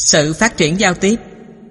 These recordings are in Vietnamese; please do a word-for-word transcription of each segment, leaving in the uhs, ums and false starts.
Sự phát triển giao tiếp.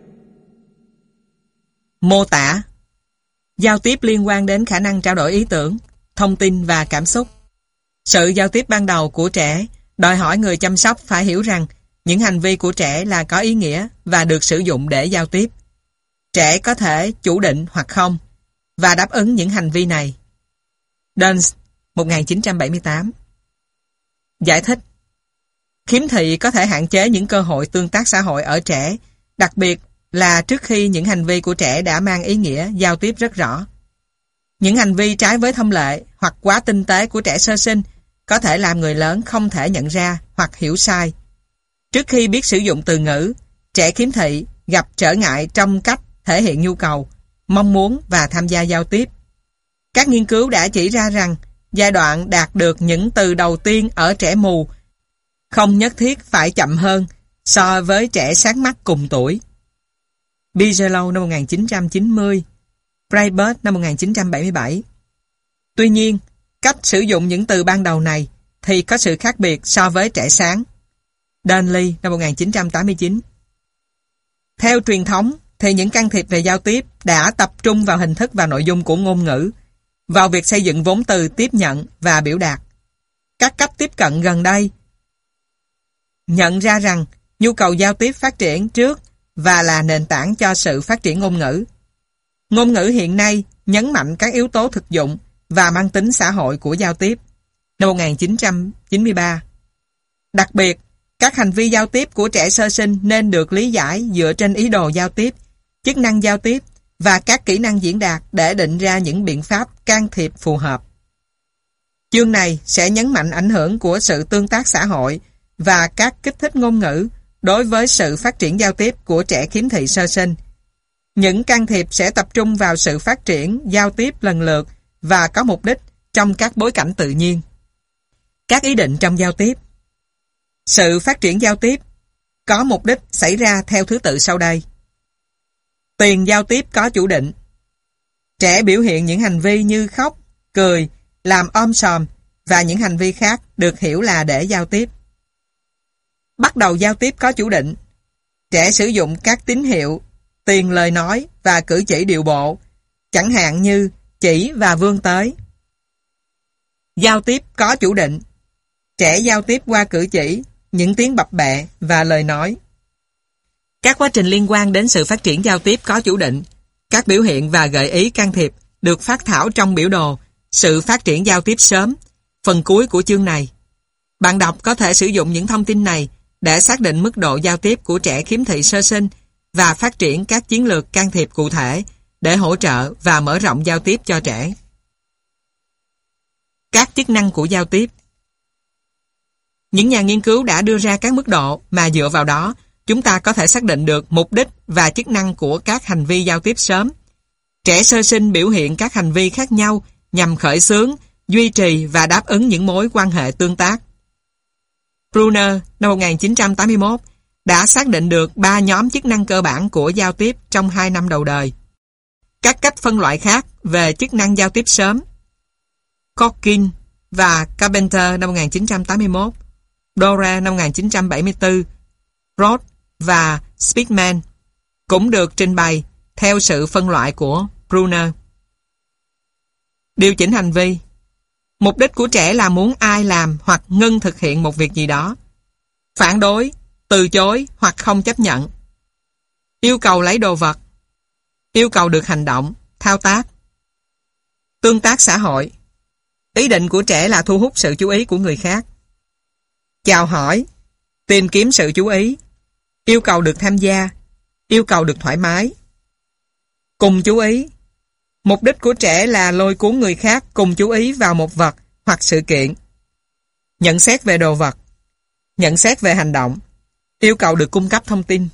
Mô tả. Giao tiếp liên quan đến khả năng trao đổi ý tưởng, thông tin và cảm xúc. Sự giao tiếp ban đầu của trẻ đòi hỏi người chăm sóc phải hiểu rằng những hành vi của trẻ là có ý nghĩa và được sử dụng để giao tiếp. Trẻ có thể chủ định hoặc không và đáp ứng những hành vi này. Duns, một nghìn chín trăm bảy mươi tám. Giải thích. Khiếm thị có thể hạn chế những cơ hội tương tác xã hội ở trẻ, đặc biệt là trước khi những hành vi của trẻ đã mang ý nghĩa giao tiếp rất rõ. Những hành vi trái với thông lệ hoặc quá tinh tế của trẻ sơ sinh có thể làm người lớn không thể nhận ra hoặc hiểu sai. Trước khi biết sử dụng từ ngữ, trẻ khiếm thị gặp trở ngại trong cách thể hiện nhu cầu, mong muốn và tham gia giao tiếp. Các nghiên cứu đã chỉ ra rằng giai đoạn đạt được những từ đầu tiên ở trẻ mù không nhất thiết phải chậm hơn so với trẻ sát mắt cùng tuổi. Bigelow năm một nghìn chín trăm chín mươi, Braibert năm một nghìn chín trăm bảy mươi bảy. Tuy nhiên, cách sử dụng những từ ban đầu này thì có sự khác biệt so với trẻ sáng. Dunley năm một nghìn chín trăm tám mươi chín. Theo truyền thống thì những can thiệp về giao tiếp đã tập trung vào hình thức và nội dung của ngôn ngữ, vào việc xây dựng vốn từ tiếp nhận và biểu đạt. Các cách tiếp cận gần đây nhận ra rằng nhu cầu giao tiếp phát triển trước và là nền tảng cho sự phát triển ngôn ngữ. Ngôn ngữ hiện nay nhấn mạnh các yếu tố thực dụng và mang tính xã hội của giao tiếp. Năm một nghìn chín trăm chín mươi ba. Đặc biệt, các hành vi giao tiếp của trẻ sơ sinh nên được lý giải dựa trên ý đồ giao tiếp, chức năng giao tiếp và các kỹ năng diễn đạt để định ra những biện pháp can thiệp phù hợp. Chương này sẽ nhấn mạnh ảnh hưởng của sự tương tác xã hội và các kích thích ngôn ngữ đối với sự phát triển giao tiếp của trẻ khiếm thị sơ sinh. Những can thiệp sẽ tập trung vào sự phát triển giao tiếp lần lượt và có mục đích trong các bối cảnh tự nhiên. Các ý định trong giao tiếp. Sự phát triển giao tiếp có mục đích xảy ra theo thứ tự sau đây. Tiền giao tiếp có chủ định. Trẻ biểu hiện những hành vi như khóc, cười, làm om sòm và những hành vi khác được hiểu là để giao tiếp. Bắt đầu giao tiếp có chủ định. Trẻ sử dụng các tín hiệu, tiền lời nói và cử chỉ điệu bộ, chẳng hạn như chỉ và vươn tới. Giao tiếp có chủ định. Trẻ giao tiếp qua cử chỉ, những tiếng bập bẹ và lời nói. Các quá trình liên quan đến sự phát triển giao tiếp có chủ định, các biểu hiện và gợi ý can thiệp được phác thảo trong biểu đồ Sự phát triển giao tiếp sớm, phần cuối của chương này. Bạn đọc có thể sử dụng những thông tin này để xác định mức độ giao tiếp của trẻ khiếm thị sơ sinh và phát triển các chiến lược can thiệp cụ thể để hỗ trợ và mở rộng giao tiếp cho trẻ. Các chức năng của giao tiếp. Những nhà nghiên cứu đã đưa ra các mức độ mà dựa vào đó chúng ta có thể xác định được mục đích và chức năng của các hành vi giao tiếp sớm. Trẻ sơ sinh biểu hiện các hành vi khác nhau nhằm khởi xướng, duy trì và đáp ứng những mối quan hệ tương tác. Brunner năm một nghìn chín trăm tám mươi mốt đã xác định được ba nhóm chức năng cơ bản của giao tiếp trong hai năm đầu đời. Các cách phân loại khác về chức năng giao tiếp sớm. Corkin và Carpenter năm một nghìn chín trăm tám mươi mốt, Dore năm một nghìn chín trăm bảy mươi tư, Roth và Speakman cũng được trình bày theo sự phân loại của Brunner. Điều chỉnh hành vi. Mục đích của trẻ là muốn ai làm hoặc ngưng thực hiện một việc gì đó. Phản đối, từ chối hoặc không chấp nhận. Yêu cầu lấy đồ vật. Yêu cầu được hành động, thao tác. Tương tác xã hội. Ý định của trẻ là thu hút sự chú ý của người khác. Chào hỏi. Tìm kiếm sự chú ý. Yêu cầu được tham gia. Yêu cầu được thoải mái. Cùng chú ý. Mục đích của trẻ là lôi cuốn người khác cùng chú ý vào một vật hoặc sự kiện. Nhận xét về đồ vật. Nhận xét về hành động. Yêu cầu được cung cấp thông tin.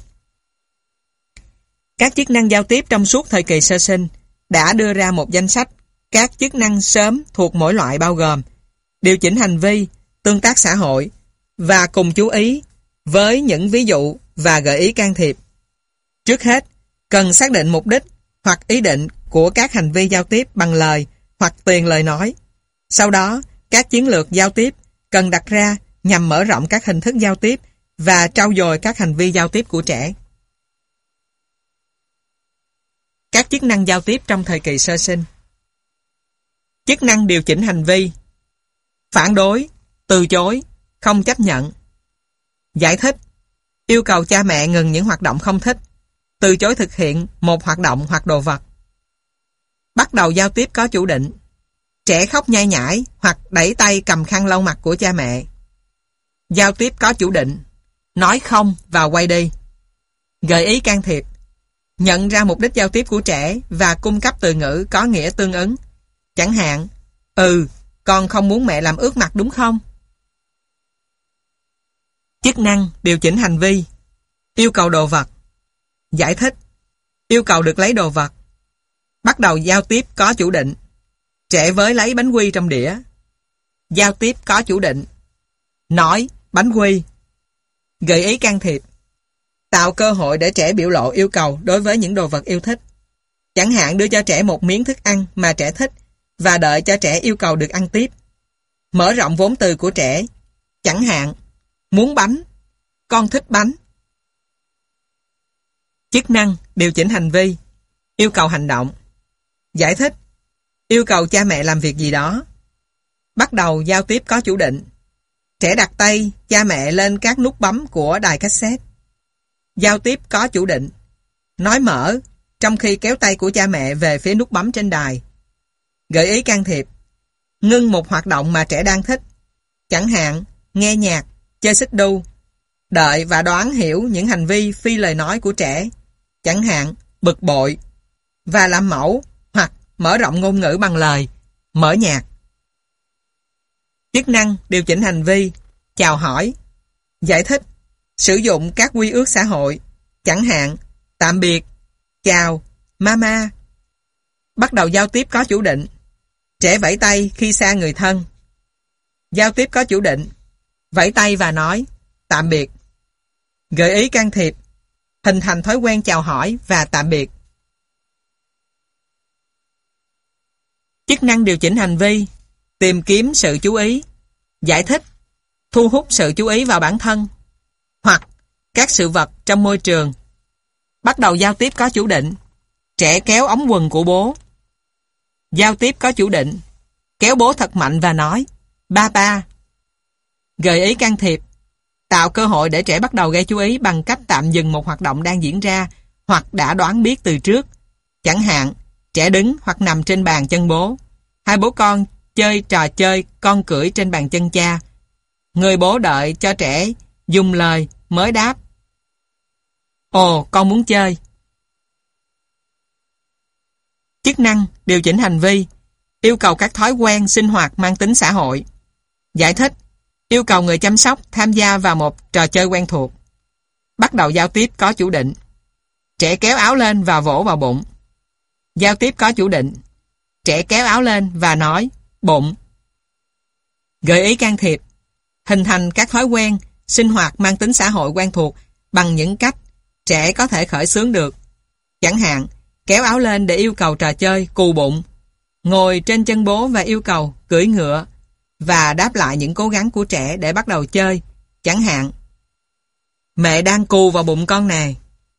Các chức năng giao tiếp trong suốt thời kỳ sơ sinh đã đưa ra một danh sách các chức năng sớm thuộc mỗi loại bao gồm điều chỉnh hành vi, tương tác xã hội và cùng chú ý với những ví dụ và gợi ý can thiệp. Trước hết, cần xác định mục đích hoặc ý định của các hành vi giao tiếp bằng lời hoặc tiền lời nói. Sau đó, các chiến lược giao tiếp cần đặt ra nhằm mở rộng các hình thức giao tiếp và trau dồi các hành vi giao tiếp của trẻ. Các chức năng giao tiếp trong thời kỳ sơ sinh. Chức năng điều chỉnh hành vi: phản đối, từ chối, không chấp nhận. Giải thích: yêu cầu cha mẹ ngừng những hoạt động không thích, từ chối thực hiện một hoạt động hoặc đồ vật. Bắt đầu giao tiếp có chủ định: trẻ khóc nhai nhãi hoặc đẩy tay cầm khăn lau mặt của cha mẹ. Giao tiếp có chủ định: nói không và quay đi. Gợi ý can thiệp: nhận ra mục đích giao tiếp của trẻ và cung cấp từ ngữ có nghĩa tương ứng. Chẳng hạn: ừ, con không muốn mẹ làm ướt mặt đúng không? Chức năng điều chỉnh hành vi: yêu cầu đồ vật. Giải thích: yêu cầu được lấy đồ vật. Bắt đầu giao tiếp có chủ định: trẻ với lấy bánh quy trong đĩa. Giao tiếp có chủ định: nói bánh quy. Gợi ý can thiệp: tạo cơ hội để trẻ biểu lộ yêu cầu đối với những đồ vật yêu thích. Chẳng hạn đưa cho trẻ một miếng thức ăn mà trẻ thích và đợi cho trẻ yêu cầu được ăn tiếp. Mở rộng vốn từ của trẻ. Chẳng hạn: muốn bánh, con thích bánh. Chức năng điều chỉnh hành vi: yêu cầu hành động. Giải thích: yêu cầu cha mẹ làm việc gì đó. Bắt đầu giao tiếp có chủ định: trẻ đặt tay cha mẹ lên các nút bấm của đài cassette. Giao tiếp có chủ định: nói mở trong khi kéo tay của cha mẹ về phía nút bấm trên đài. Gợi ý can thiệp: ngưng một hoạt động mà trẻ đang thích. Chẳng hạn: nghe nhạc, chơi xích đu. Đợi và đoán hiểu những hành vi phi lời nói của trẻ. Chẳng hạn: bực bội. Và làm mẫu hoặc mở rộng ngôn ngữ bằng lời, mở nhạc. Chức năng điều chỉnh hành vi: chào hỏi. Giải thích: sử dụng các quy ước xã hội. Chẳng hạn: tạm biệt, chào, mama. Bắt đầu giao tiếp có chủ định: trẻ vẫy tay khi xa người thân. Giao tiếp có chủ định: vẫy tay và nói tạm biệt. Gợi ý can thiệp: hình thành thói quen chào hỏi và tạm biệt. Chức năng điều chỉnh hành vi: tìm kiếm sự chú ý. Giải thích: thu hút sự chú ý vào bản thân hoặc các sự vật trong môi trường. Bắt đầu giao tiếp có chủ định: trẻ kéo ống quần của bố. Giao tiếp có chủ định: kéo bố thật mạnh và nói ba ba. Gợi ý can thiệp: tạo cơ hội để trẻ bắt đầu gây chú ý bằng cách tạm dừng một hoạt động đang diễn ra hoặc đã đoán biết từ trước. Chẳng hạn: trẻ đứng hoặc nằm trên bàn chân bố. Hai bố con chơi trò chơi con cưỡi trên bàn chân cha. Người bố đợi cho trẻ dùng lời mới đáp: ồ, con muốn chơi. Chức năng điều chỉnh hành vi: yêu cầu các thói quen sinh hoạt mang tính xã hội. Giải thích: yêu cầu người chăm sóc tham gia vào một trò chơi quen thuộc. Bắt đầu giao tiếp có chủ định: trẻ kéo áo lên và vỗ vào bụng. Giao tiếp có chủ định: trẻ kéo áo lên và nói bụng. Gợi ý can thiệp: hình thành các thói quen sinh hoạt mang tính xã hội quen thuộc bằng những cách trẻ có thể khởi xướng được. Chẳng hạn: kéo áo lên để yêu cầu trò chơi cù bụng, ngồi trên chân bố và yêu cầu cưỡi ngựa, và đáp lại những cố gắng của trẻ để bắt đầu chơi. Chẳng hạn: mẹ đang cù vào bụng con nè.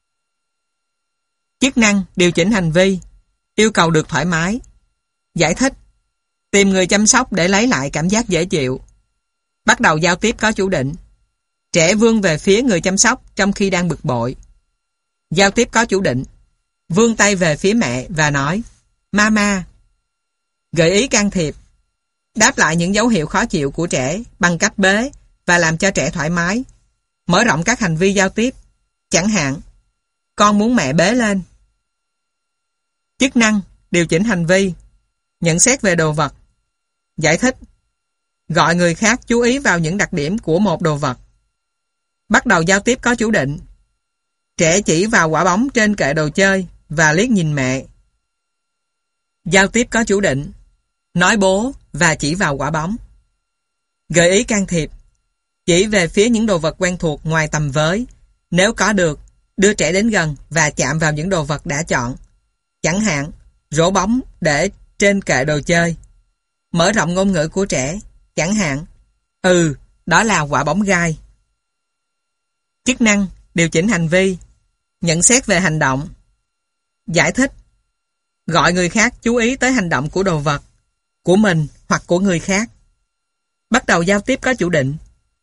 Chức năng điều chỉnh hành vi: yêu cầu được thoải mái. Giải thích: tìm người chăm sóc để lấy lại cảm giác dễ chịu. Bắt đầu giao tiếp có chủ định: trẻ vươn về phía người chăm sóc trong khi đang bực bội. Giao tiếp có chủ định: vươn tay về phía mẹ và nói mama. Gợi ý can thiệp: đáp lại những dấu hiệu khó chịu của trẻ bằng cách bế và làm cho trẻ thoải mái. Mở rộng các hành vi giao tiếp. Chẳng hạn: con muốn mẹ bế lên. Chức năng điều chỉnh hành vi: nhận xét về đồ vật. Giải thích: gọi người khác chú ý vào những đặc điểm của một đồ vật. Bắt đầu giao tiếp có chủ định: trẻ chỉ vào quả bóng trên kệ đồ chơi và liếc nhìn mẹ. Giao tiếp có chủ định: nói bố và chỉ vào quả bóng. Gợi ý can thiệp: chỉ về phía những đồ vật quen thuộc ngoài tầm với. Nếu có được, đưa trẻ đến gần và chạm vào những đồ vật đã chọn. Chẳng hạn: rổ bóng để trên kệ đồ chơi. Mở rộng ngôn ngữ của trẻ. Chẳng hạn: ừ, đó là quả bóng gai. Chức năng, điều chỉnh hành vi. Nhận xét về hành động. Giải thích. Gọi người khác chú ý tới hành động của đồ vật, của mình hoặc của người khác. Bắt đầu giao tiếp có chủ định.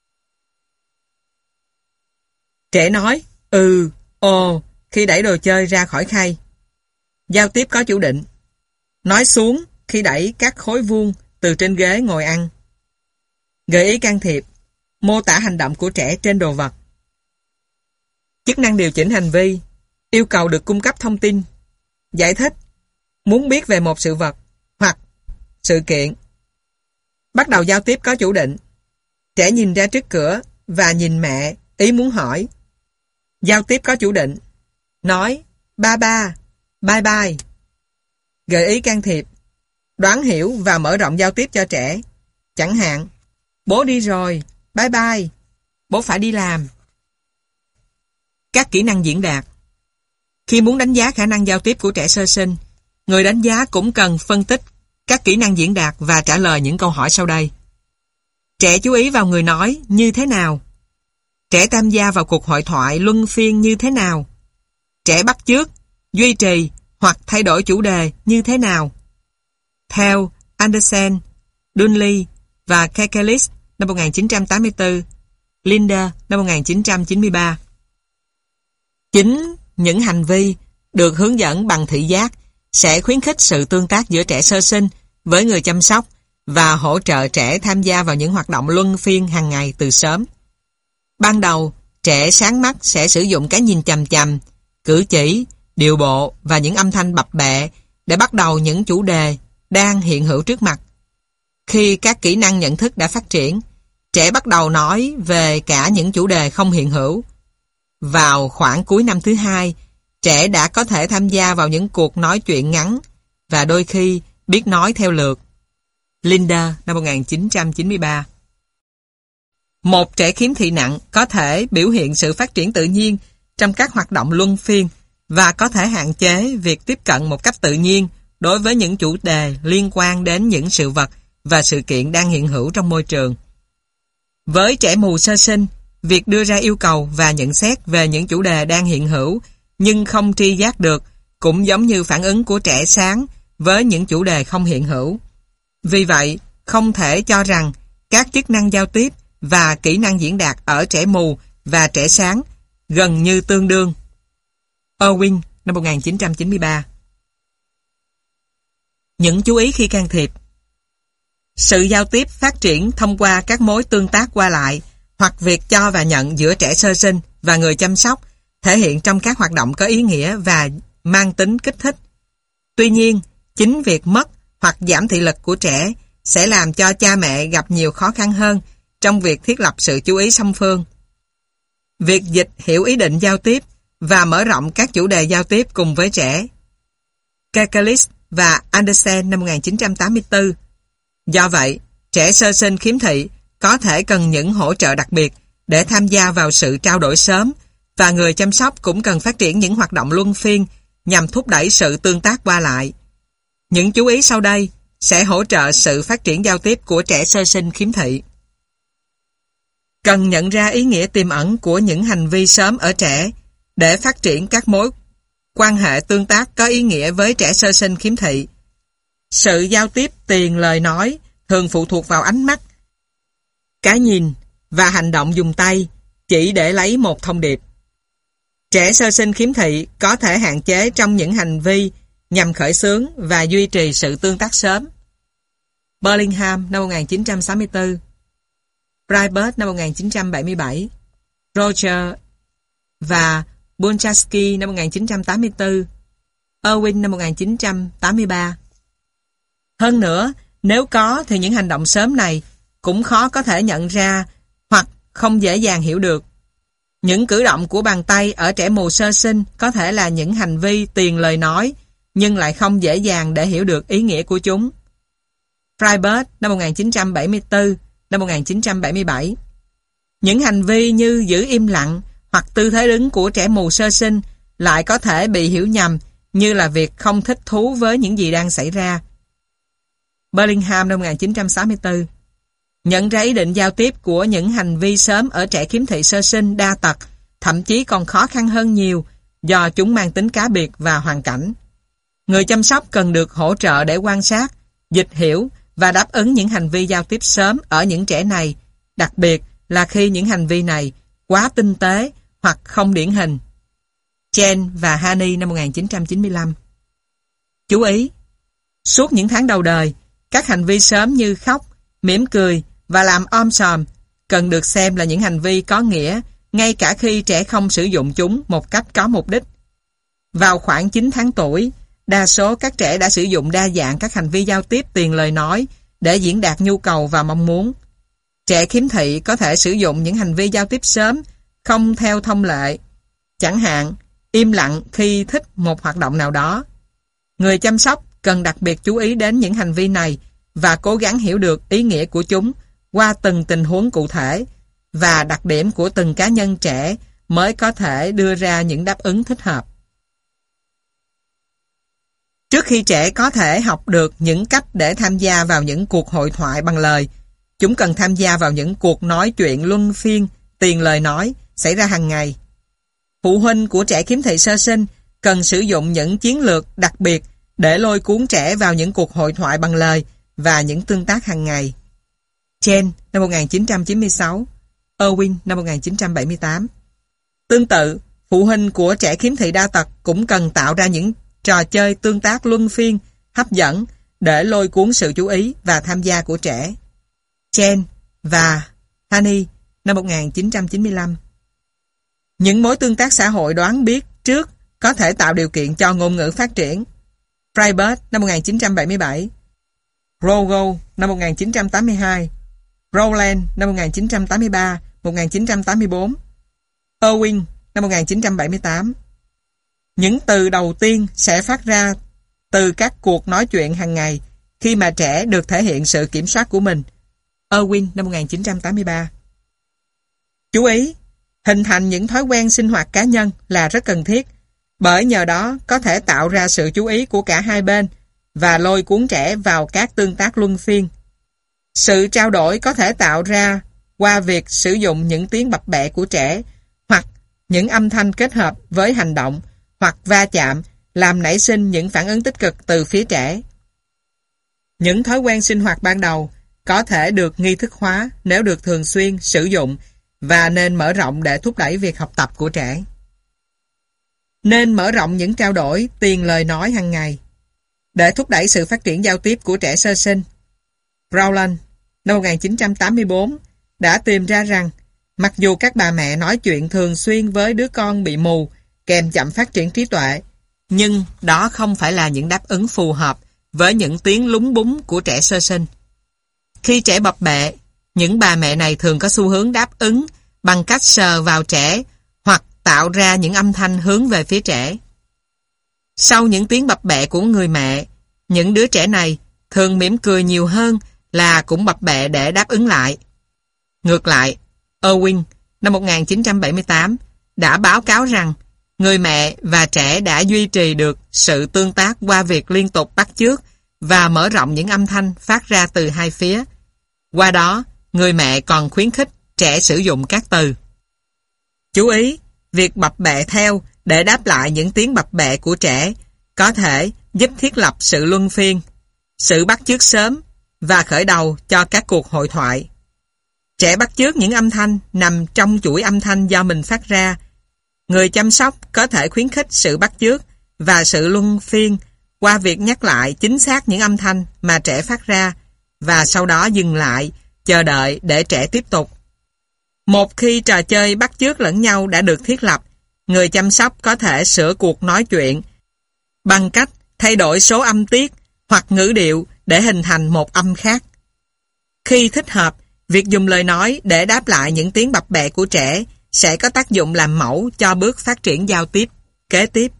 Trẻ nói ừ, ồ khi đẩy đồ chơi ra khỏi khay. Giao tiếp có chủ định. Nói xuống khi đẩy các khối vuông từ trên ghế ngồi ăn. Gợi ý can thiệp. Mô tả hành động của trẻ trên đồ vật. Chức năng điều chỉnh hành vi. Yêu cầu được cung cấp thông tin. Giải thích. Muốn biết về một sự vật hoặc sự kiện. Bắt đầu giao tiếp có chủ định. Trẻ nhìn ra trước cửa và nhìn mẹ, ý muốn hỏi. Giao tiếp có chủ định. Nói ba ba, bye bye. Gợi ý can thiệp. Đoán hiểu và mở rộng giao tiếp cho trẻ. Chẳng hạn, bố đi rồi, bye bye, bố phải đi làm. Các kỹ năng diễn đạt. Khi muốn đánh giá khả năng giao tiếp của trẻ sơ sinh, người đánh giá cũng cần phân tích các kỹ năng diễn đạt và trả lời những câu hỏi sau đây. Trẻ chú ý vào người nói như thế nào? Trẻ tham gia vào cuộc hội thoại luân phiên như thế nào? Trẻ bắt chước, duy trì hoặc thay đổi chủ đề như thế nào? Theo Anderson, Dunley và Kekalis năm một nghìn chín trăm tám mươi tư, Linda năm một nghìn chín trăm chín mươi ba. Chính những hành vi được hướng dẫn bằng thị giác sẽ khuyến khích sự tương tác giữa trẻ sơ sinh với người chăm sóc và hỗ trợ trẻ tham gia vào những hoạt động luân phiên hàng ngày từ sớm. Ban đầu, trẻ sáng mắt sẽ sử dụng cái nhìn chằm chằm, cử chỉ, điệu bộ và những âm thanh bập bẹ để bắt đầu những chủ đề đang hiện hữu trước mặt. Khi các kỹ năng nhận thức đã phát triển, trẻ bắt đầu nói về cả những chủ đề không hiện hữu. Vào khoảng cuối năm thứ hai, trẻ đã có thể tham gia vào những cuộc nói chuyện ngắn và đôi khi biết nói theo lượt. Linda năm một nghìn chín trăm chín mươi ba. Một trẻ khiếm thị nặng có thể biểu hiện sự phát triển tự nhiên trong các hoạt động luân phiên và có thể hạn chế việc tiếp cận một cách tự nhiên đối với những chủ đề liên quan đến những sự vật và sự kiện đang hiện hữu trong môi trường. Với trẻ mù sơ sinh, việc đưa ra yêu cầu và nhận xét về những chủ đề đang hiện hữu nhưng không tri giác được cũng giống như phản ứng của trẻ sáng với những chủ đề không hiện hữu. Vì vậy, không thể cho rằng các chức năng giao tiếp và kỹ năng diễn đạt ở trẻ mù và trẻ sáng gần như tương đương. Irwin năm một nghìn chín trăm chín mươi ba. Những chú ý khi can thiệp. Sự giao tiếp phát triển thông qua các mối tương tác qua lại hoặc việc cho và nhận giữa trẻ sơ sinh và người chăm sóc thể hiện trong các hoạt động có ý nghĩa và mang tính kích thích. Tuy nhiên, chính việc mất hoặc giảm thị lực của trẻ sẽ làm cho cha mẹ gặp nhiều khó khăn hơn trong việc thiết lập sự chú ý song phương. Việc dịch hiểu ý định giao tiếp và mở rộng các chủ đề giao tiếp cùng với trẻ. Kekalis và Anderson năm một nghìn chín trăm tám mươi tư. Do vậy, trẻ sơ sinh khiếm thị có thể cần những hỗ trợ đặc biệt để tham gia vào sự trao đổi sớm và người chăm sóc cũng cần phát triển những hoạt động luân phiên nhằm thúc đẩy sự tương tác qua lại. Những chú ý sau đây sẽ hỗ trợ sự phát triển giao tiếp của trẻ sơ sinh khiếm thị. Cần nhận ra ý nghĩa tiềm ẩn của những hành vi sớm ở trẻ để phát triển các mối quan hệ tương tác có ý nghĩa với trẻ sơ sinh khiếm thị. Sự giao tiếp tiền lời nói thường phụ thuộc vào ánh mắt, cái nhìn và hành động dùng tay chỉ để lấy một thông điệp. Trẻ sơ sinh khiếm thị có thể hạn chế trong những hành vi nhằm khởi xướng và duy trì sự tương tác sớm. Burlingham năm một nghìn chín trăm sáu mươi tư, Breitbart năm một nghìn chín trăm bảy mươi bảy, Roger và Bunchaski năm một nghìn chín trăm tám mươi tư, Irwin năm một nghìn chín trăm tám mươi ba. Hơn nữa, nếu có thì những hành động sớm này cũng khó có thể nhận ra hoặc không dễ dàng hiểu được. Những cử động của bàn tay ở trẻ mù sơ sinh có thể là những hành vi tiền lời nói nhưng lại không dễ dàng để hiểu được ý nghĩa của chúng. Breitbart năm một nghìn chín trăm bảy mươi tư, năm một nghìn chín trăm bảy mươi bảy. Những hành vi như giữ im lặng hoặc tư thế đứng của trẻ mù sơ sinh lại có thể bị hiểu nhầm như là việc không thích thú với những gì đang xảy ra. Burlingham năm một nghìn chín trăm sáu mươi tư. Nhận ra ý định giao tiếp của những hành vi sớm ở trẻ khiếm thị sơ sinh đa tật thậm chí còn khó khăn hơn nhiều do chúng mang tính cá biệt và hoàn cảnh. Người chăm sóc cần được hỗ trợ để quan sát, dịch hiểu và đáp ứng những hành vi giao tiếp sớm ở những trẻ này, đặc biệt là khi những hành vi này quá tinh tế hoặc không điển hình. Chen và Hani năm một nghìn chín trăm chín mươi lăm. Chú ý, suốt những tháng đầu đời, các hành vi sớm như khóc, mỉm cười và làm om sòm cần được xem là những hành vi có nghĩa ngay cả khi trẻ không sử dụng chúng một cách có mục đích. Vào khoảng chín tháng tuổi, đa số các trẻ đã sử dụng đa dạng các hành vi giao tiếp tiền lời nói để diễn đạt nhu cầu và mong muốn. Trẻ khiếm thị có thể sử dụng những hành vi giao tiếp sớm không theo thông lệ, chẳng hạn im lặng khi thích một hoạt động nào đó. Người chăm sóc cần đặc biệt chú ý đến những hành vi này và cố gắng hiểu được ý nghĩa của chúng qua từng tình huống cụ thể và đặc điểm của từng cá nhân trẻ mới có thể đưa ra những đáp ứng thích hợp. Trước khi trẻ có thể học được những cách để tham gia vào những cuộc hội thoại bằng lời, chúng cần tham gia vào những cuộc nói chuyện luân phiên tiền lời nói xảy ra hàng ngày. Phụ huynh của trẻ khiếm thị sơ sinh cần sử dụng những chiến lược đặc biệt để lôi cuốn trẻ vào những cuộc hội thoại bằng lời và những tương tác hàng ngày. Chen năm một nghìn chín trăm chín mươi sáu, Erwin năm một nghìn chín trăm bảy mươi tám. Tương tự, phụ huynh của trẻ khiếm thị đa tật cũng cần tạo ra những trò chơi tương tác luân phiên, hấp dẫn để lôi cuốn sự chú ý và tham gia của trẻ. Chen và Hani năm một nghìn chín trăm chín mươi lăm. Những mối tương tác xã hội đoán biết trước có thể tạo điều kiện cho ngôn ngữ phát triển. Freiberg năm một nghìn chín trăm bảy mươi bảy, Rogo năm một nghìn chín trăm tám mươi hai, Rowland năm một nghìn chín trăm tám mươi ba đến một nghìn chín trăm tám mươi tư, Erwin năm một nghìn chín trăm bảy mươi tám. Những từ đầu tiên sẽ phát ra từ các cuộc nói chuyện hàng ngày khi mà trẻ được thể hiện sự kiểm soát của mình. Erwin năm một nghìn chín trăm tám mươi ba. Chú ý, hình thành những thói quen sinh hoạt cá nhân là rất cần thiết, bởi nhờ đó có thể tạo ra sự chú ý của cả hai bên và lôi cuốn trẻ vào các tương tác luân phiên. Sự trao đổi có thể tạo ra qua việc sử dụng những tiếng bập bẹ của trẻ hoặc những âm thanh kết hợp với hành động hoặc va chạm làm nảy sinh những phản ứng tích cực từ phía trẻ. Những thói quen sinh hoạt ban đầu có thể được nghi thức hóa nếu được thường xuyên sử dụng và nên mở rộng để thúc đẩy việc học tập của trẻ. Nên mở rộng những trao đổi tiền lời nói hàng ngày để thúc đẩy sự phát triển giao tiếp của trẻ sơ sinh. Rowland năm một nghìn chín trăm tám mươi tư đã tìm ra rằng mặc dù các bà mẹ nói chuyện thường xuyên với đứa con bị mù kèm chậm phát triển trí tuệ, nhưng đó không phải là những đáp ứng phù hợp với những tiếng lúng búng của trẻ sơ sinh. Khi trẻ bập bẹ, những bà mẹ này thường có xu hướng đáp ứng bằng cách sờ vào trẻ hoặc tạo ra những âm thanh hướng về phía trẻ. Sau những tiếng bập bẹ của người mẹ, những đứa trẻ này thường mỉm cười nhiều hơn là cũng bập bẹ để đáp ứng lại. Ngược lại, Erwin năm một nghìn chín trăm bảy mươi tám đã báo cáo rằng người mẹ và trẻ đã duy trì được sự tương tác qua việc liên tục bắt chước và mở rộng những âm thanh phát ra từ hai phía. Qua đó, người mẹ còn khuyến khích trẻ sử dụng các từ. Chú ý, việc bập bẹ theo để đáp lại những tiếng bập bẹ của trẻ có thể giúp thiết lập sự luân phiên, sự bắt chước sớm và khởi đầu cho các cuộc hội thoại. Trẻ bắt chước những âm thanh nằm trong chuỗi âm thanh do mình phát ra. Người chăm sóc có thể khuyến khích sự bắt chước và sự luân phiên qua việc nhắc lại chính xác những âm thanh mà trẻ phát ra và sau đó dừng lại, chờ đợi để trẻ tiếp tục. Một khi trò chơi bắt chước lẫn nhau đã được thiết lập, người chăm sóc có thể sửa cuộc nói chuyện bằng cách thay đổi số âm tiết hoặc ngữ điệu để hình thành một âm khác. Khi thích hợp, việc dùng lời nói để đáp lại những tiếng bập bẹ của trẻ sẽ có tác dụng làm mẫu cho bước phát triển giao tiếp kế tiếp.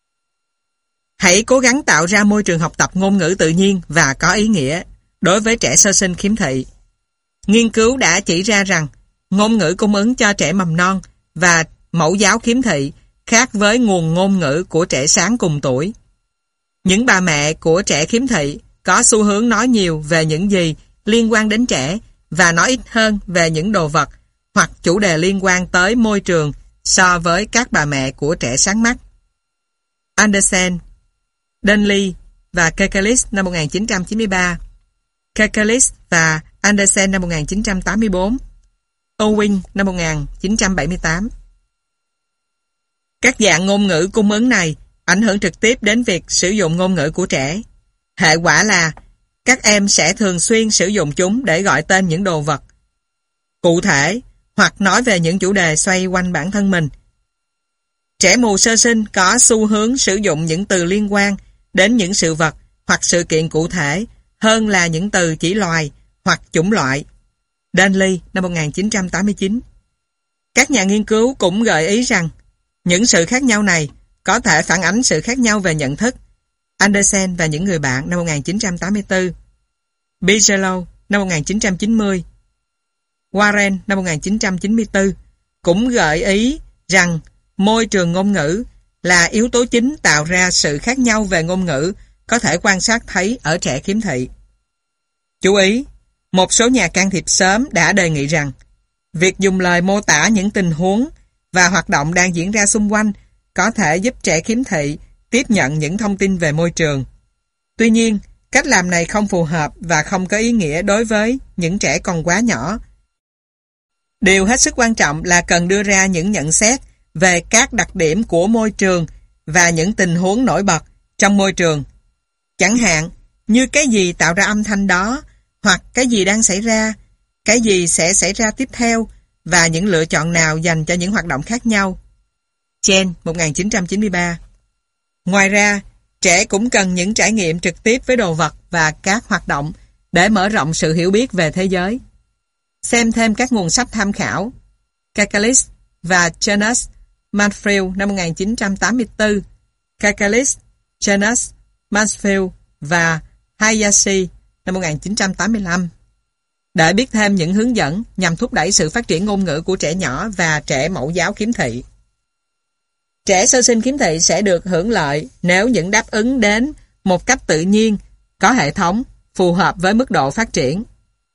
Hãy cố gắng tạo ra môi trường học tập ngôn ngữ tự nhiên và có ý nghĩa đối với trẻ sơ sinh khiếm thị. Nghiên cứu đã chỉ ra rằng ngôn ngữ cung ứng cho trẻ mầm non và mẫu giáo khiếm thị khác với nguồn ngôn ngữ của trẻ sáng cùng tuổi. Những bà mẹ của trẻ khiếm thị có xu hướng nói nhiều về những gì liên quan đến trẻ và nói ít hơn về những đồ vật hoặc chủ đề liên quan tới môi trường so với các bà mẹ của trẻ sáng mắt. Andersen, Dunley và Kekalis năm một nghìn chín trăm chín mươi ba, Kekalis và Andersen năm một nghìn chín trăm tám mươi tư, Owing năm một nghìn chín trăm bảy mươi tám. Các dạng ngôn ngữ cung ứng này ảnh hưởng trực tiếp đến việc sử dụng ngôn ngữ của trẻ. Hệ quả là các em sẽ thường xuyên sử dụng chúng để gọi tên những đồ vật cụ thể hoặc nói về những chủ đề xoay quanh bản thân mình. Trẻ mù sơ sinh có xu hướng sử dụng những từ liên quan đến những sự vật hoặc sự kiện cụ thể hơn là những từ chỉ loài hoặc chủng loại. Dunley năm một nghìn chín trăm tám mươi chín. Các nhà nghiên cứu cũng gợi ý rằng những sự khác nhau này có thể phản ánh sự khác nhau về nhận thức. Andersen và những người bạn năm một nghìn chín trăm tám mươi tư, Bigelow năm một nghìn chín trăm chín mươi, Warren năm một nghìn chín trăm chín mươi tư cũng gợi ý rằng môi trường ngôn ngữ là yếu tố chính tạo ra sự khác nhau về ngôn ngữ có thể quan sát thấy ở trẻ khiếm thị. Chú ý, một số nhà can thiệp sớm đã đề nghị rằng việc dùng lời mô tả những tình huống và hoạt động đang diễn ra xung quanh có thể giúp trẻ khiếm thị tiếp nhận những thông tin về môi trường. Tuy nhiên, cách làm này không phù hợp và không có ý nghĩa đối với những trẻ còn quá nhỏ. Điều hết sức quan trọng là cần đưa ra những nhận xét về các đặc điểm của môi trường và những tình huống nổi bật trong môi trường. Chẳng hạn, như cái gì tạo ra âm thanh đó, hoặc cái gì đang xảy ra, cái gì sẽ xảy ra tiếp theo, và những lựa chọn nào dành cho những hoạt động khác nhau. Chen, một nghìn chín trăm chín mươi ba. Ngoài ra, trẻ cũng cần những trải nghiệm trực tiếp với đồ vật và các hoạt động để mở rộng sự hiểu biết về thế giới. Xem thêm các nguồn sách tham khảo: Kekalis và Jonas Mansfield năm một nghìn chín trăm tám mươi tư, Kekalis, Jonas Mansfield và Hayashi năm một nghìn chín trăm tám mươi lăm. Để biết thêm những hướng dẫn nhằm thúc đẩy sự phát triển ngôn ngữ của trẻ nhỏ và trẻ mẫu giáo khiếm thị. Trẻ sơ sinh khiếm thị sẽ được hưởng lợi nếu những đáp ứng đến một cách tự nhiên, có hệ thống, phù hợp với mức độ phát triển.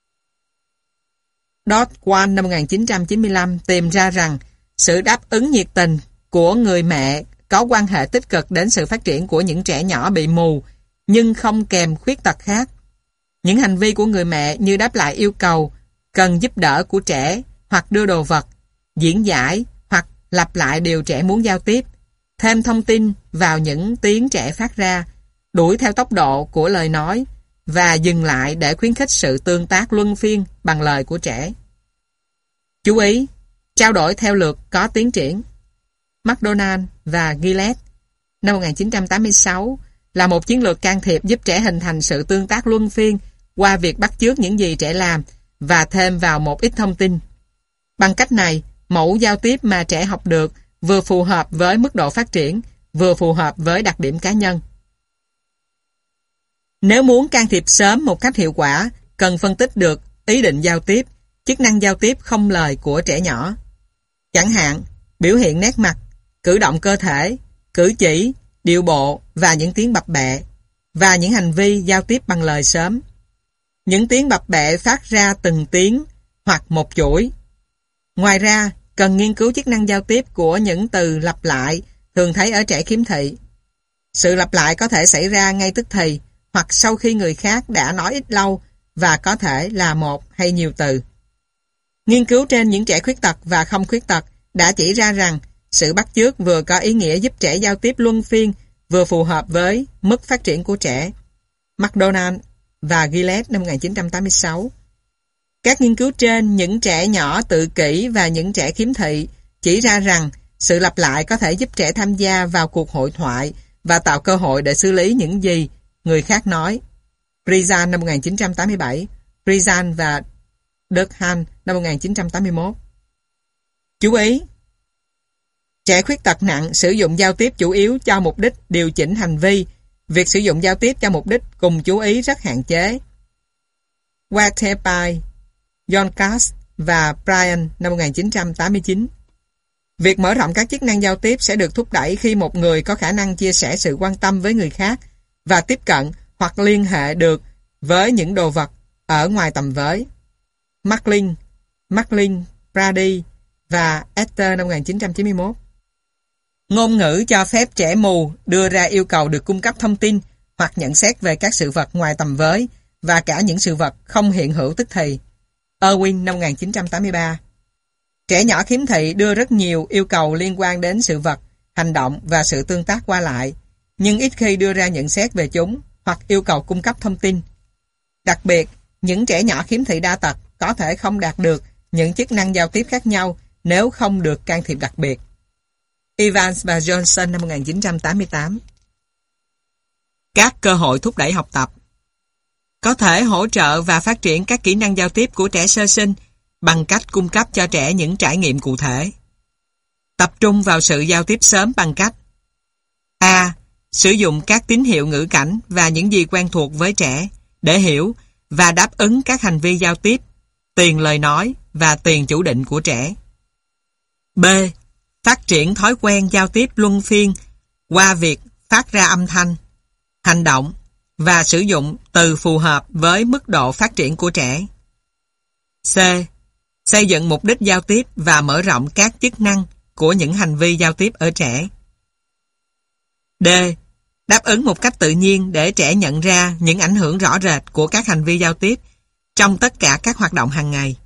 Dot One năm một nghìn chín trăm chín mươi lăm tìm ra rằng sự đáp ứng nhiệt tình của người mẹ có quan hệ tích cực đến sự phát triển của những trẻ nhỏ bị mù nhưng không kèm khuyết tật khác. Những hành vi của người mẹ như đáp lại yêu cầu, cần giúp đỡ của trẻ hoặc đưa đồ vật, diễn giải hoặc lặp lại điều trẻ muốn giao tiếp, thêm thông tin vào những tiếng trẻ phát ra, đuổi theo tốc độ của lời nói và dừng lại để khuyến khích sự tương tác luân phiên bằng lời của trẻ. Chú ý, trao đổi theo lượt có tiến triển. McDonald và Gillette năm một nghìn chín trăm tám mươi sáu là một chiến lược can thiệp giúp trẻ hình thành sự tương tác luân phiên qua việc bắt chước những gì trẻ làm và thêm vào một ít thông tin. Bằng cách này, mẫu giao tiếp mà trẻ học được vừa phù hợp với mức độ phát triển, vừa phù hợp với đặc điểm cá nhân. Nếu muốn can thiệp sớm một cách hiệu quả, cần phân tích được ý định giao tiếp, chức năng giao tiếp không lời của trẻ nhỏ. Chẳng hạn, biểu hiện nét mặt, cử động cơ thể, cử chỉ, điệu bộ và những tiếng bập bẹ, và những hành vi giao tiếp bằng lời sớm. Những tiếng bập bẹ phát ra từng tiếng hoặc một chuỗi. Ngoài ra, cần nghiên cứu chức năng giao tiếp của những từ lặp lại thường thấy ở trẻ khiếm thị. Sự lặp lại có thể xảy ra ngay tức thì hoặc sau khi người khác đã nói ít lâu và có thể là một hay nhiều từ. Nghiên cứu trên những trẻ khuyết tật và không khuyết tật đã chỉ ra rằng sự bắt chước vừa có ý nghĩa giúp trẻ giao tiếp luân phiên, vừa phù hợp với mức phát triển của trẻ. McDonald và Gillette năm một nghìn chín trăm tám mươi sáu. Các nghiên cứu trên những trẻ nhỏ tự kỷ và những trẻ khiếm thị chỉ ra rằng sự lặp lại có thể giúp trẻ tham gia vào cuộc hội thoại và tạo cơ hội để xử lý những gì người khác nói. Prizan năm một nghìn chín trăm tám mươi bảy, Prizan và Durkheim năm một nghìn chín trăm tám mươi mốt. Chú ý! Trẻ khuyết tật nặng sử dụng giao tiếp chủ yếu cho mục đích điều chỉnh hành vi. Việc sử dụng giao tiếp cho mục đích cùng chú ý rất hạn chế. Waterby, John Cass và Bryan năm một nghìn chín trăm tám mươi chín. Việc mở rộng các chức năng giao tiếp sẽ được thúc đẩy khi một người có khả năng chia sẻ sự quan tâm với người khác và tiếp cận hoặc liên hệ được với những đồ vật ở ngoài tầm với. Macklin, Macklin, Brady và Esther năm một nghìn chín trăm chín mươi mốt. Ngôn ngữ cho phép trẻ mù đưa ra yêu cầu được cung cấp thông tin hoặc nhận xét về các sự vật ngoài tầm với và cả những sự vật không hiện hữu tức thì. Irwin năm một nghìn chín trăm tám mươi ba. Trẻ nhỏ khiếm thị đưa rất nhiều yêu cầu liên quan đến sự vật, hành động và sự tương tác qua lại, nhưng ít khi đưa ra nhận xét về chúng hoặc yêu cầu cung cấp thông tin. Đặc biệt, những trẻ nhỏ khiếm thị đa tật có thể không đạt được những chức năng giao tiếp khác nhau nếu không được can thiệp đặc biệt. Evans và Johnson năm một nghìn chín trăm tám mươi tám. Các cơ hội thúc đẩy học tập có thể hỗ trợ và phát triển các kỹ năng giao tiếp của trẻ sơ sinh bằng cách cung cấp cho trẻ những trải nghiệm cụ thể. Tập trung vào sự giao tiếp sớm bằng cách: A. Sử dụng các tín hiệu ngữ cảnh và những gì quen thuộc với trẻ để hiểu và đáp ứng các hành vi giao tiếp, tiền lời nói và tiền chủ định của trẻ. B. Phát triển thói quen giao tiếp luân phiên qua việc phát ra âm thanh, hành động và sử dụng từ phù hợp với mức độ phát triển của trẻ. C. Xây dựng mục đích giao tiếp và mở rộng các chức năng của những hành vi giao tiếp ở trẻ. D. Đáp ứng một cách tự nhiên để trẻ nhận ra những ảnh hưởng rõ rệt của các hành vi giao tiếp trong tất cả các hoạt động hàng ngày.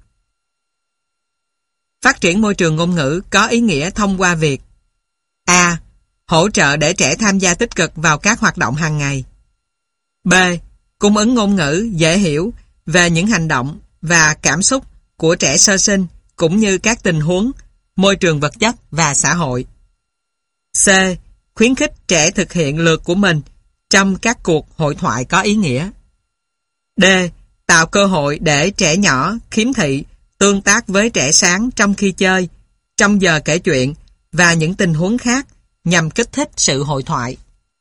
Phát triển môi trường ngôn ngữ có ý nghĩa thông qua việc: A. Hỗ trợ để trẻ tham gia tích cực vào các hoạt động hàng ngày. B. Cung ứng ngôn ngữ dễ hiểu về những hành động và cảm xúc của trẻ sơ sinh cũng như các tình huống, môi trường vật chất và xã hội. C. Khuyến khích trẻ thực hiện lượt của mình trong các cuộc hội thoại có ý nghĩa. D. Tạo cơ hội để trẻ nhỏ khiếm thị tương tác với trẻ sáng trong khi chơi, trong giờ kể chuyện và những tình huống khác nhằm kích thích sự hội thoại.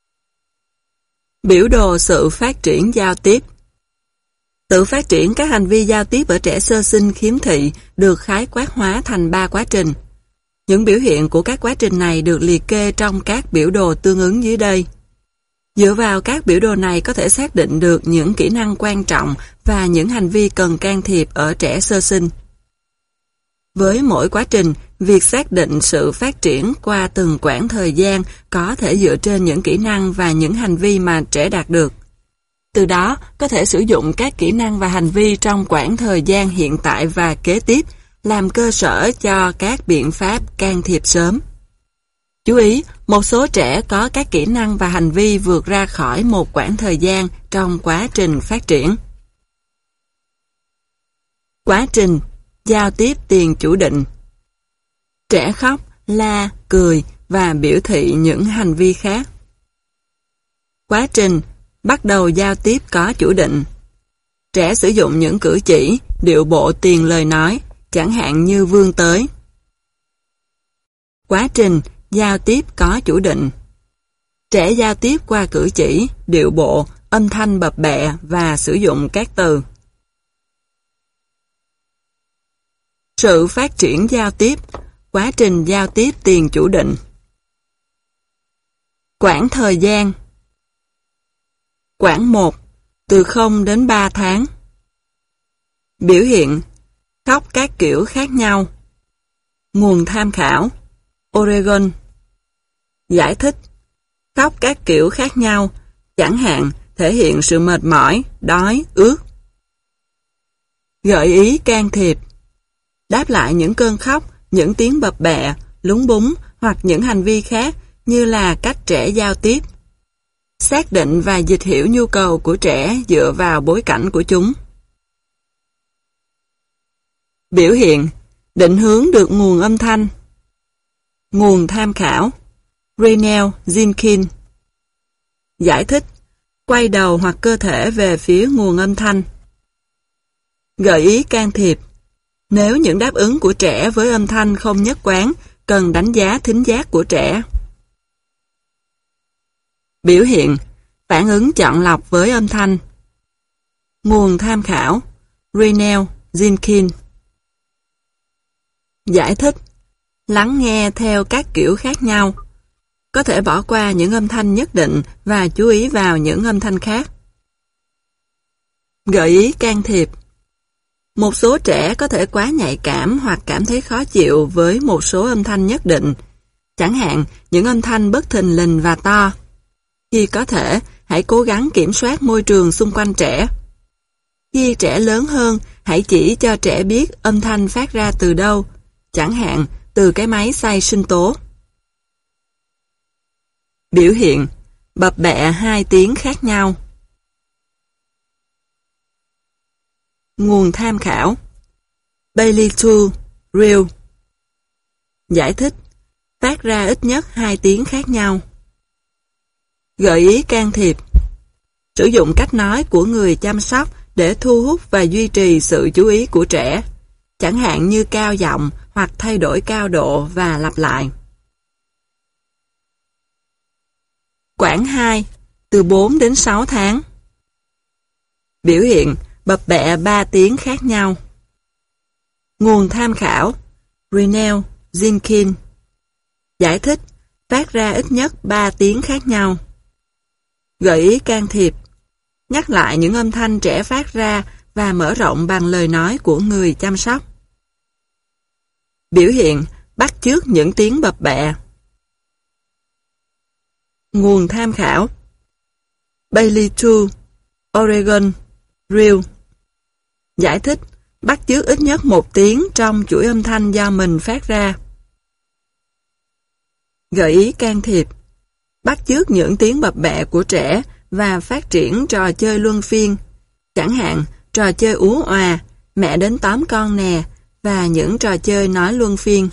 Biểu đồ sự phát triển giao tiếp. Tự phát triển các hành vi giao tiếp ở trẻ sơ sinh khiếm thị được khái quát hóa thành ba quá trình. Những biểu hiện của các quá trình này được liệt kê trong các biểu đồ tương ứng dưới đây. Dựa vào các biểu đồ này có thể xác định được những kỹ năng quan trọng và những hành vi cần can thiệp ở trẻ sơ sinh. Với mỗi quá trình, việc xác định sự phát triển qua từng quãng thời gian có thể dựa trên những kỹ năng và những hành vi mà trẻ đạt được. Từ đó, có thể sử dụng các kỹ năng và hành vi trong quãng thời gian hiện tại và kế tiếp làm cơ sở cho các biện pháp can thiệp sớm. Chú ý, một số trẻ có các kỹ năng và hành vi vượt ra khỏi một quãng thời gian trong quá trình phát triển. Quá trình giao tiếp tiền chủ định. Trẻ khóc, la, cười và biểu thị những hành vi khác. Quá trình bắt đầu giao tiếp có chủ định. Trẻ sử dụng những cử chỉ, điệu bộ tiền lời nói, chẳng hạn như vươn tới. Quá trình giao tiếp có chủ định. Trẻ giao tiếp qua cử chỉ, điệu bộ, âm thanh bập bẹ và sử dụng các từ. Sự phát triển giao tiếp, quá trình giao tiếp tiền chủ định. Quãng thời gian. Quãng một, từ không đến ba tháng. Biểu hiện, khóc các kiểu khác nhau. Nguồn tham khảo, Oregon. Giải thích, khóc các kiểu khác nhau, chẳng hạn thể hiện sự mệt mỏi, đói, ướt. Gợi ý can thiệp, đáp lại những cơn khóc, những tiếng bập bẹ, lúng búng hoặc những hành vi khác như là cách trẻ giao tiếp. Xác định và dịch hiểu nhu cầu của trẻ dựa vào bối cảnh của chúng. Biểu hiện, định hướng được nguồn âm thanh. Nguồn tham khảo, Raynell Zinkin. Giải thích, quay đầu hoặc cơ thể về phía nguồn âm thanh. Gợi ý can thiệp, nếu những đáp ứng của trẻ với âm thanh không nhất quán, cần đánh giá thính giác của trẻ. Biểu hiện, phản ứng chọn lọc với âm thanh. Nguồn tham khảo, Raynell Zinkin. Giải thích, lắng nghe theo các kiểu khác nhau. Có thể bỏ qua những âm thanh nhất định và chú ý vào những âm thanh khác. Gợi ý can thiệp. Một số trẻ có thể quá nhạy cảm hoặc cảm thấy khó chịu với một số âm thanh nhất định, chẳng hạn những âm thanh bất thình lình và to. Khi có thể, hãy cố gắng kiểm soát môi trường xung quanh trẻ. Khi trẻ lớn hơn, hãy chỉ cho trẻ biết âm thanh phát ra từ đâu, chẳng hạn từ cái máy xay sinh tố. Biểu hiện: bập bẹ hai tiếng khác nhau. Nguồn tham khảo: Bailey two, Real. Giải thích: phát ra ít nhất hai tiếng khác nhau. Gợi ý can thiệp: sử dụng cách nói của người chăm sóc để thu hút và duy trì sự chú ý của trẻ, chẳng hạn như cao giọng hoặc thay đổi cao độ và lặp lại. Quãng hai, từ bốn đến sáu tháng. Biểu hiện: bập bẹ ba tiếng khác nhau. Nguồn tham khảo: Rinell, Zinkin. Giải thích: phát ra ít nhất ba tiếng khác nhau. Gợi ý can thiệp: nhắc lại những âm thanh trẻ phát ra và mở rộng bằng lời nói của người chăm sóc. Biểu hiện: bắt chước những tiếng bập bẹ. Nguồn tham khảo: Bailey two, Oregon, Real. Giải thích: bắt chước ít nhất một tiếng trong chuỗi âm thanh do mình phát ra. Gợi ý can thiệp: bắt chước những tiếng bập bẹ của trẻ và phát triển trò chơi luân phiên, chẳng hạn trò chơi ú òa, mẹ đến tóm con nè, và những trò chơi nói luân phiên.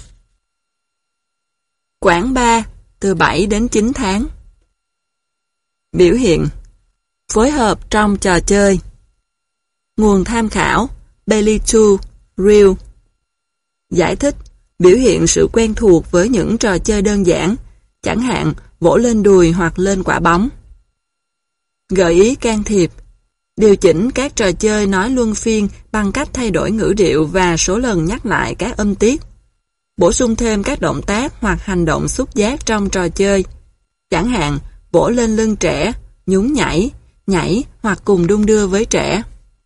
Quãng ba, từ bảy đến chín tháng. Biểu hiện: phối hợp trong trò chơi. Nguồn tham khảo: Bailey two, Real. Giải thích: biểu hiện sự quen thuộc với những trò chơi đơn giản, chẳng hạn vỗ lên đùi hoặc lên quả bóng. Gợi ý can thiệp: điều chỉnh các trò chơi nói luân phiên bằng cách thay đổi ngữ điệu và số lần nhắc lại các âm tiết. Bổ sung thêm các động tác hoặc hành động xúc giác trong trò chơi, chẳng hạn vỗ lên lưng trẻ, nhún nhảy, nhảy hoặc cùng đung đưa với trẻ.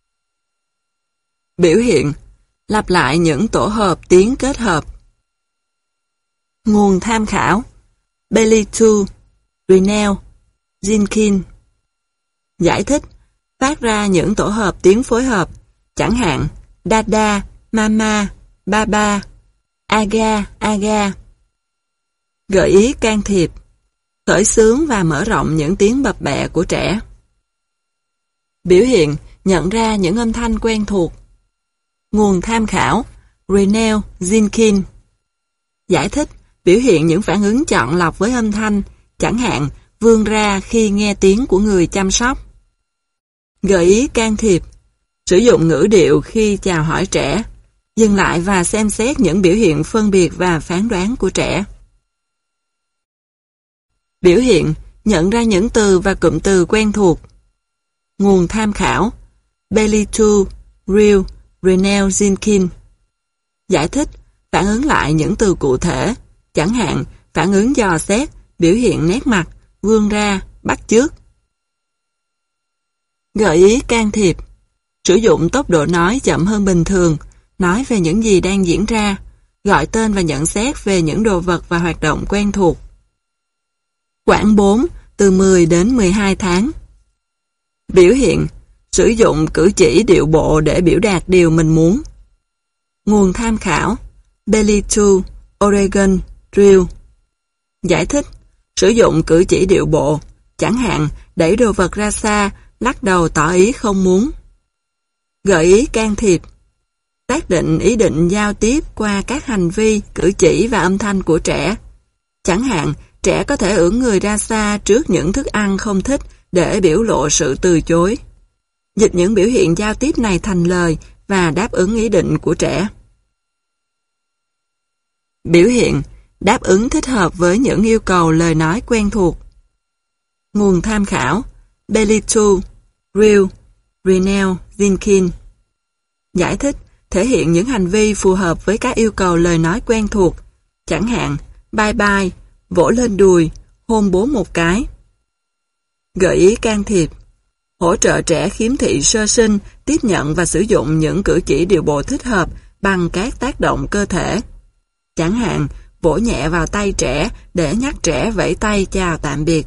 Biểu hiện: lặp lại những tổ hợp tiếng kết hợp. Nguồn tham khảo: Bailey two, Rinell, Zinkin. Giải thích: phát ra những tổ hợp tiếng phối hợp, chẳng hạn dada, mama, baba, aga, aga. Gợi ý can thiệp: khởi xướng và mở rộng những tiếng bập bẹ của trẻ. Biểu hiện: nhận ra những âm thanh quen thuộc. Nguồn tham khảo: Rinell, Zinkin. Giải thích: biểu hiện những phản ứng chọn lọc với âm thanh, chẳng hạn vươn ra khi nghe tiếng của người chăm sóc. Gợi ý can thiệp: sử dụng ngữ điệu khi chào hỏi trẻ, dừng lại và xem xét những biểu hiện phân biệt và phán đoán của trẻ. Biểu hiện: nhận ra những từ và cụm từ quen thuộc. Nguồn tham khảo: Bailey two, Real, Rinell, Zinkin. Giải thích: phản ứng lại những từ cụ thể, chẳng hạn phản ứng dò xét, biểu hiện nét mặt, vươn ra, bắt chước. Gợi ý can thiệp: sử dụng tốc độ nói chậm hơn bình thường, nói về những gì đang diễn ra, gọi tên và nhận xét về những đồ vật và hoạt động quen thuộc. Quãng bốn, từ mười đến mười hai tháng. Biểu hiện: sử dụng cử chỉ điệu bộ để biểu đạt điều mình muốn. Nguồn tham khảo: Bailey two, Oregon, Real. Giải thích: sử dụng cử chỉ điệu bộ, chẳng hạn đẩy đồ vật ra xa, lắc đầu tỏ ý không muốn. Gợi ý can thiệp: xác định ý định giao tiếp qua các hành vi, cử chỉ và âm thanh của trẻ. Chẳng hạn, trẻ có thể ưỡn người ra xa trước những thức ăn không thích để biểu lộ sự từ chối. Dịch những biểu hiện giao tiếp này thành lời và đáp ứng ý định của trẻ. Biểu hiện: đáp ứng thích hợp với những yêu cầu lời nói quen thuộc. Nguồn tham khảo: Bailey two, Real, Rinell, Zinkin. Giải thích: thể hiện những hành vi phù hợp với các yêu cầu lời nói quen thuộc, chẳng hạn bye bye, vỗ lên đùi, hôn bố một cái. Gợi ý can thiệp: Hỗ trợ trẻ khiếm thị sơ sinh tiếp nhận và sử dụng những cử chỉ điệu bộ thích hợp bằng các tác động cơ thể. Chẳng hạn, vỗ nhẹ vào tay trẻ để nhắc trẻ vẫy tay chào tạm biệt.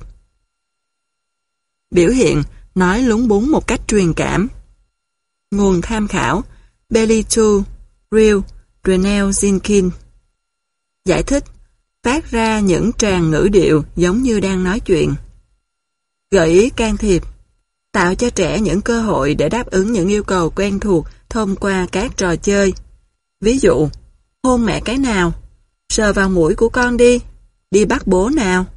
Biểu hiện nói lúng búng một cách truyền cảm. Nguồn tham khảo: Bailey two, Real, Renell Zinkin. Giải thích: phát ra những tràng ngữ điệu giống như đang nói chuyện. Gợi ý can thiệp: tạo cho trẻ những cơ hội để đáp ứng những yêu cầu quen thuộc thông qua các trò chơi. Ví dụ, hôn mẹ cái nào, sờ vào mũi của con đi, đi bắt bố nào.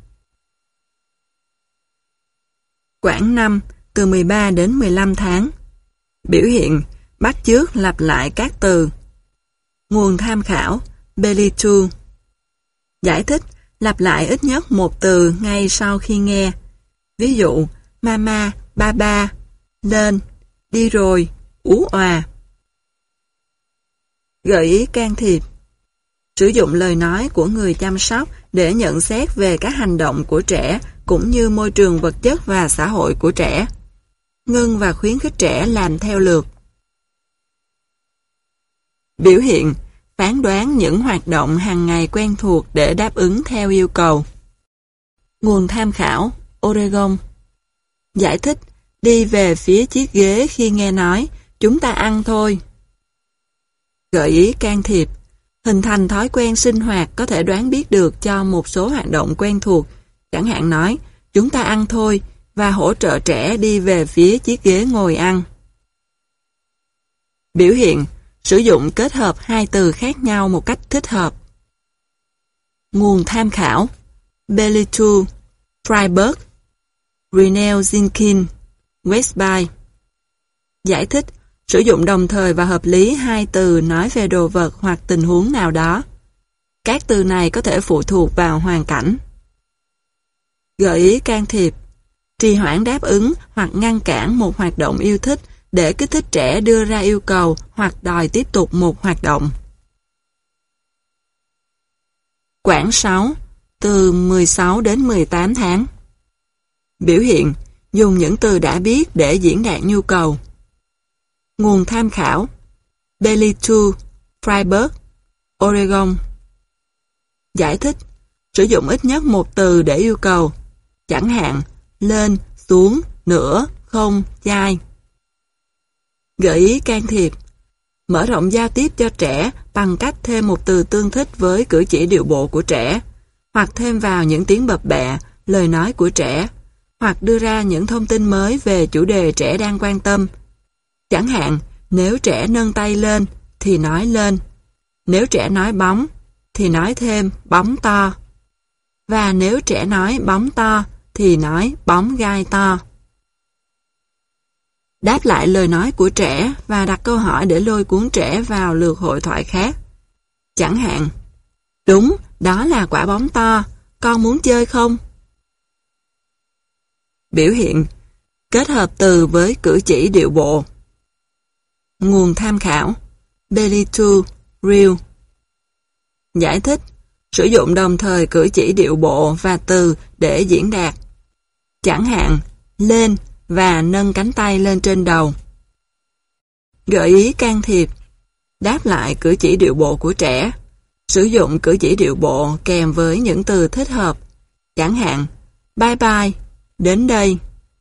Quãng năm, từ mười ba đến mười lăm tháng. Biểu hiện: bắt chước lặp lại các từ. Nguồn tham khảo: Bailey two. Giải thích: lặp lại ít nhất một từ ngay sau khi nghe. Ví dụ, mama, baba, lên, đi rồi, ú òa. Gợi ý can thiệp: sử dụng lời nói của người chăm sóc để nhận xét về các hành động của trẻ cũng như môi trường vật chất và xã hội của trẻ. Ngưng và khuyến khích trẻ làm theo lượt. Biểu hiện: phán đoán những hoạt động hàng ngày quen thuộc để đáp ứng theo yêu cầu. Nguồn tham khảo: Oregon. Giải thích: đi về phía chiếc ghế khi nghe nói, chúng ta ăn thôi. Gợi ý can thiệp: hình thành thói quen sinh hoạt có thể đoán biết được cho một số hoạt động quen thuộc, chẳng hạn nói, chúng ta ăn thôi, và hỗ trợ trẻ đi về phía chiếc ghế ngồi ăn. Biểu hiện: sử dụng kết hợp hai từ khác nhau một cách thích hợp. Nguồn tham khảo: Bailey two, Freiberg, Renell Zinkin, Westby. Giải thích: sử dụng đồng thời và hợp lý hai từ nói về đồ vật hoặc tình huống nào đó. Các từ này có thể phụ thuộc vào hoàn cảnh. Gợi ý can thiệp: trì hoãn đáp ứng hoặc ngăn cản một hoạt động yêu thích để kích thích trẻ đưa ra yêu cầu hoặc đòi tiếp tục một hoạt động. Quãng sáu, từ mười sáu đến mười tám tháng. Biểu hiện: dùng những từ đã biết để diễn đạt nhu cầu. Nguồn tham khảo: Bailey two, Freiberg, Oregon. Giải thích: sử dụng ít nhất một từ để yêu cầu, chẳng hạn lên, xuống, nửa, không, chai. Gợi ý can thiệp: mở rộng giao tiếp cho trẻ bằng cách thêm một từ tương thích với cử chỉ điệu bộ của trẻ, hoặc thêm vào những tiếng bập bẹ, lời nói của trẻ, hoặc đưa ra những thông tin mới về chủ đề trẻ đang quan tâm. Chẳng hạn, nếu trẻ nâng tay lên, thì nói lên. Nếu trẻ nói bóng, thì nói thêm bóng to. Và nếu trẻ nói bóng to, thì nói bóng gai to. Đáp lại lời nói của trẻ và đặt câu hỏi để lôi cuốn trẻ vào lượt hội thoại khác. Chẳng hạn, đúng, đó là quả bóng to, con muốn chơi không? Biểu hiện: kết hợp từ với cử chỉ điệu bộ. Nguồn tham khảo: Bailey two, Real. Giải thích: sử dụng đồng thời cử chỉ điệu bộ và từ để diễn đạt. Chẳng hạn, lên và nâng cánh tay lên trên đầu. Gợi ý can thiệp: đáp lại cử chỉ điệu bộ của trẻ. Sử dụng cử chỉ điệu bộ kèm với những từ thích hợp. Chẳng hạn, bye bye, đến đây.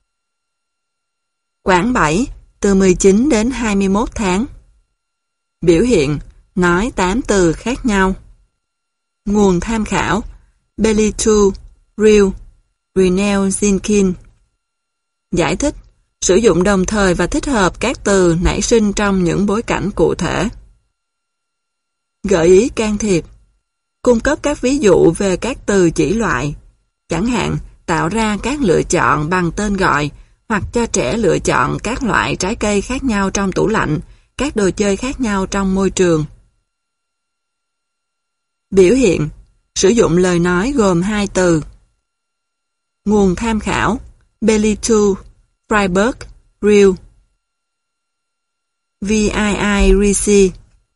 Quãng bảy, từ mười chín đến hai mươi mốt tháng. Biểu hiện: nói tám từ khác nhau. Nguồn tham khảo: Bailey two, Real, Renell Zinkin. Giải thích: sử dụng đồng thời và thích hợp các từ nảy sinh trong những bối cảnh cụ thể. Gợi ý can thiệp: cung cấp các ví dụ về các từ chỉ loại. Chẳng hạn, tạo ra các lựa chọn bằng tên gọi, hoặc cho trẻ lựa chọn các loại trái cây khác nhau trong tủ lạnh, các đồ chơi khác nhau trong môi trường. Biểu hiện: sử dụng lời nói gồm hai từ. Nguồn tham khảo: Bailey two, Freiberg, Real. vê i i Ricci.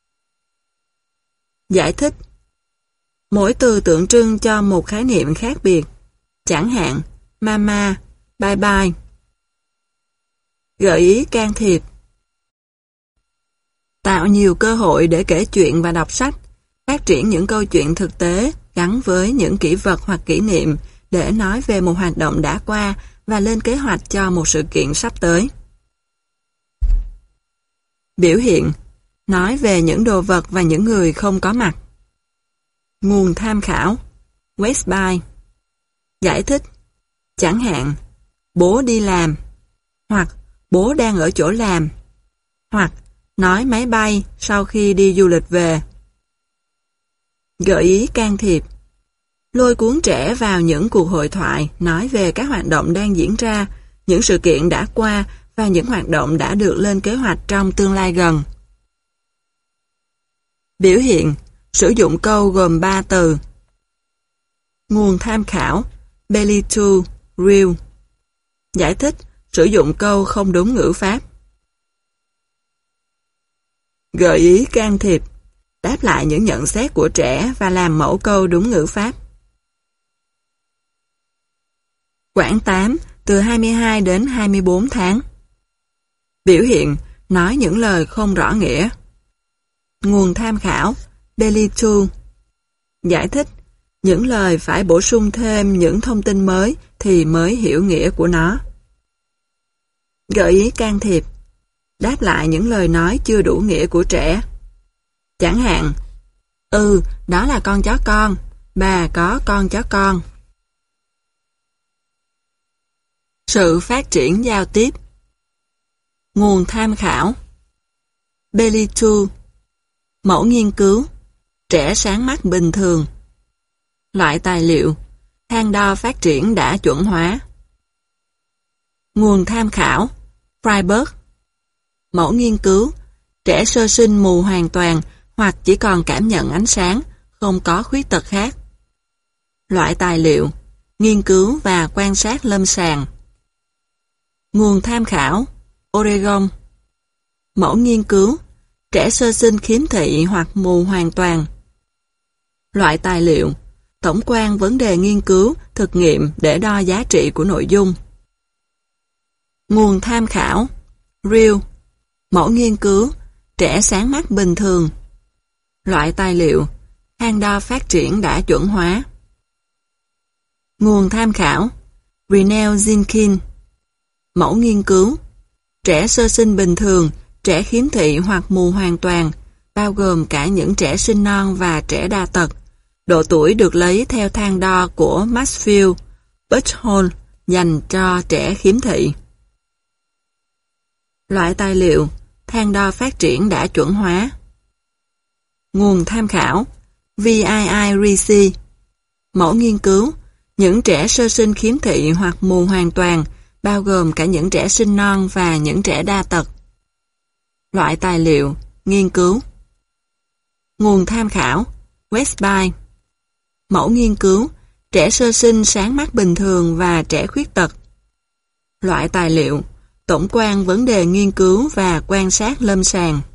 Giải thích: mỗi từ tượng trưng cho một khái niệm khác biệt. Chẳng hạn, mama, bye bye. Gợi ý can thiệp. Tạo nhiều cơ hội để kể chuyện và đọc sách, phát triển những câu chuyện thực tế gắn với những kỷ vật hoặc kỷ niệm để nói về một hoạt động đã qua và lên kế hoạch cho một sự kiện sắp tới. Biểu hiện. Nói về những đồ vật và những người không có mặt. Nguồn tham khảo. Westby. Giải thích. Chẳng hạn, bố đi làm, hoặc bố đang ở chỗ làm, hoặc nói máy bay sau khi đi du lịch về. Gợi ý can thiệp. Lôi cuốn trẻ vào những cuộc hội thoại nói về các hoạt động đang diễn ra, những sự kiện đã qua và những hoạt động đã được lên kế hoạch trong tương lai gần. Biểu hiện. Sử dụng câu gồm ba từ. Nguồn tham khảo. Belly to, real. Giải thích. Sử dụng câu không đúng ngữ pháp. Gợi ý can thiệp. Đáp lại những nhận xét của trẻ và làm mẫu câu đúng ngữ pháp. Quãng tám, từ hai mươi hai đến hai mươi bốn tháng. Biểu hiện. Nói những lời không rõ nghĩa. Nguồn tham khảo. Belly to. Giải thích. Những lời phải bổ sung thêm những thông tin mới thì mới hiểu nghĩa của nó. Gợi ý can thiệp. Đáp lại những lời nói chưa đủ nghĩa của trẻ. Chẳng hạn, ừ, đó là con chó con, bà có con chó con. Sự phát triển giao tiếp. Nguồn tham khảo. Belly to. Mẫu nghiên cứu. Trẻ sáng mắt bình thường. Loại tài liệu. Thang đo phát triển đã chuẩn hóa. Nguồn tham khảo. Freiberg. Mẫu nghiên cứu. Trẻ sơ sinh mù hoàn toàn hoặc chỉ còn cảm nhận ánh sáng, không có khuyết tật khác. Loại tài liệu. Nghiên cứu và quan sát lâm sàng. Nguồn tham khảo. Oregon. Mẫu nghiên cứu. Trẻ sơ sinh khiếm thị hoặc mù hoàn toàn. Loại tài liệu. Tổng quan vấn đề nghiên cứu, thực nghiệm để đo giá trị của nội dung. Nguồn tham khảo. Real. Mẫu nghiên cứu. Trẻ sáng mắt bình thường. Loại tài liệu. Thang đo phát triển đã chuẩn hóa. Nguồn tham khảo. Renell Zinkin. Mẫu nghiên cứu. Trẻ sơ sinh bình thường, trẻ khiếm thị hoặc mù hoàn toàn, bao gồm cả những trẻ sinh non và trẻ đa tật. Độ tuổi được lấy theo thang đo của Maxfield, Buchholz dành cho trẻ khiếm thị. Loại tài liệu. Thang đo phát triển đã chuẩn hóa. Nguồn tham khảo. vê i i rê xê. Mẫu nghiên cứu. Những trẻ sơ sinh khiếm thị hoặc mù hoàn toàn, bao gồm cả những trẻ sinh non và những trẻ đa tật. Loại tài liệu. Nghiên cứu. Nguồn tham khảo. Westby. Mẫu nghiên cứu. Trẻ sơ sinh sáng mắt bình thường và trẻ khuyết tật. Loại tài liệu. Tổng quan vấn đề nghiên cứu và quan sát lâm sàng.